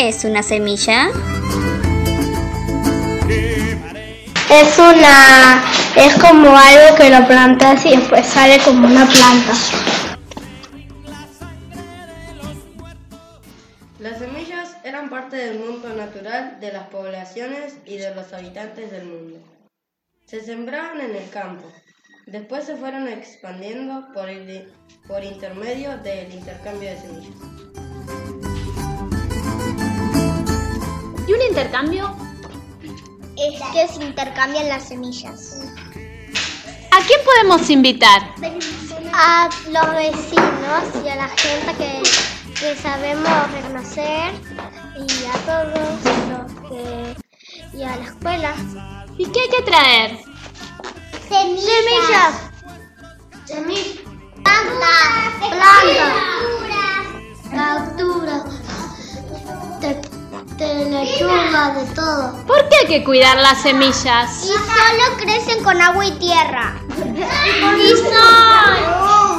¿Qué es una semilla? Es como algo que lo plantas y después sale como una planta. Las semillas eran parte del mundo natural de las poblaciones y de los habitantes del mundo. Se sembraban en el campo. Después se fueron expandiendo por intermedio del intercambio de semillas. ¿Y un intercambio? Es que se intercambian las semillas. ¿A quién podemos invitar? A los vecinos y a la gente que sabemos reconocer y a todos los que... y a la escuela. ¿Y qué hay que traer? Semillas. Plantas. De lechuga, de todo. ¿Por qué hay que cuidar las semillas? Y solo crecen con agua y tierra. Y sol.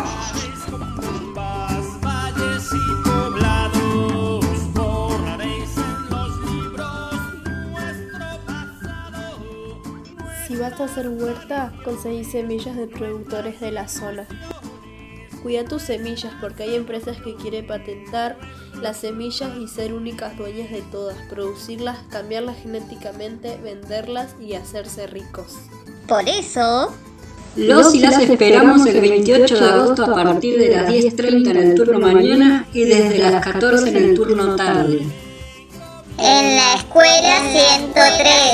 Si vas a hacer huerta, conseguí semillas de productores de la zona. Cuida tus semillas porque hay empresas que quieren patentar las semillas y ser únicas dueñas de todas, producirlas, cambiarlas genéticamente, venderlas y hacerse ricos. Por eso, Los y las esperamos el 28 de agosto a partir de las 10:30 en el turno mañana y desde las 14 en el turno tarde. en la escuela 103.